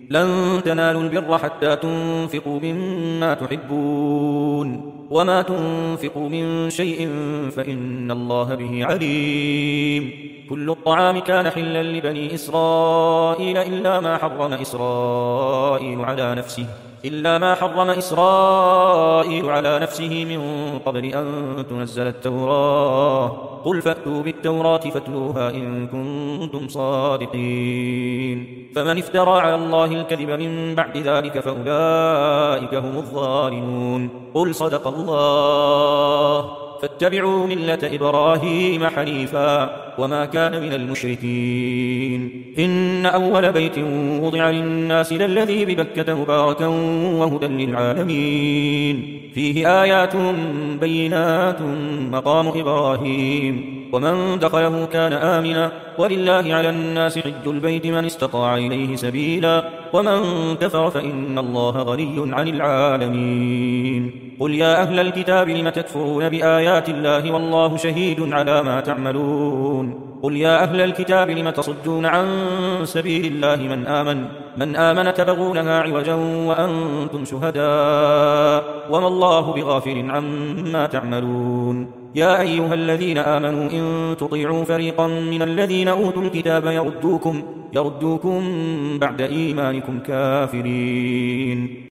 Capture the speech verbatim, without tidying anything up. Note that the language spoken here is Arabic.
لن تنالوا البر حتى تنفقوا مما تحبون وما تنفقوا من شيء فإن الله به عليم. كل الطعام كان حلا لبني إسرائيل إلا ما حرم إسرائيل على نفسه إلا ما حرم إسرائيل على نفسه من قبل أن تنزل التوراة. قل فأتوا بالتوراة فاتلوها إن كنتم صادقين. فمن افترى على الله الكذب من بعد ذلك فأولئك هم الظالمون. قل صدق الله فاتبعوا ملة إبراهيم حنيفا وما كان من المشركين. إن أول بيت وضع للناس للذي ببكة مباركا وهدى للعالمين فيه آيات بينات مقام إبراهيم ومن دخله كان آمنا ولله على الناس حج البيت من استطاع إليه سبيلا ومن كفر فإن الله غني عن العالمين. قل يا أهل الكتاب لم تكفرون بآيات الله والله شهيد على ما تعملون. قل يا أهل الكتاب لم تصدون عن سبيل الله من آمن من آمن تبغونها عوجا وأنتم شهداء وما الله بغافل عما تعملون. يا أيها الذين آمنوا إن تطيعوا فريقا من الذين أوتوا الكتاب يردوكم, يردوكم بعد إيمانكم كافرين.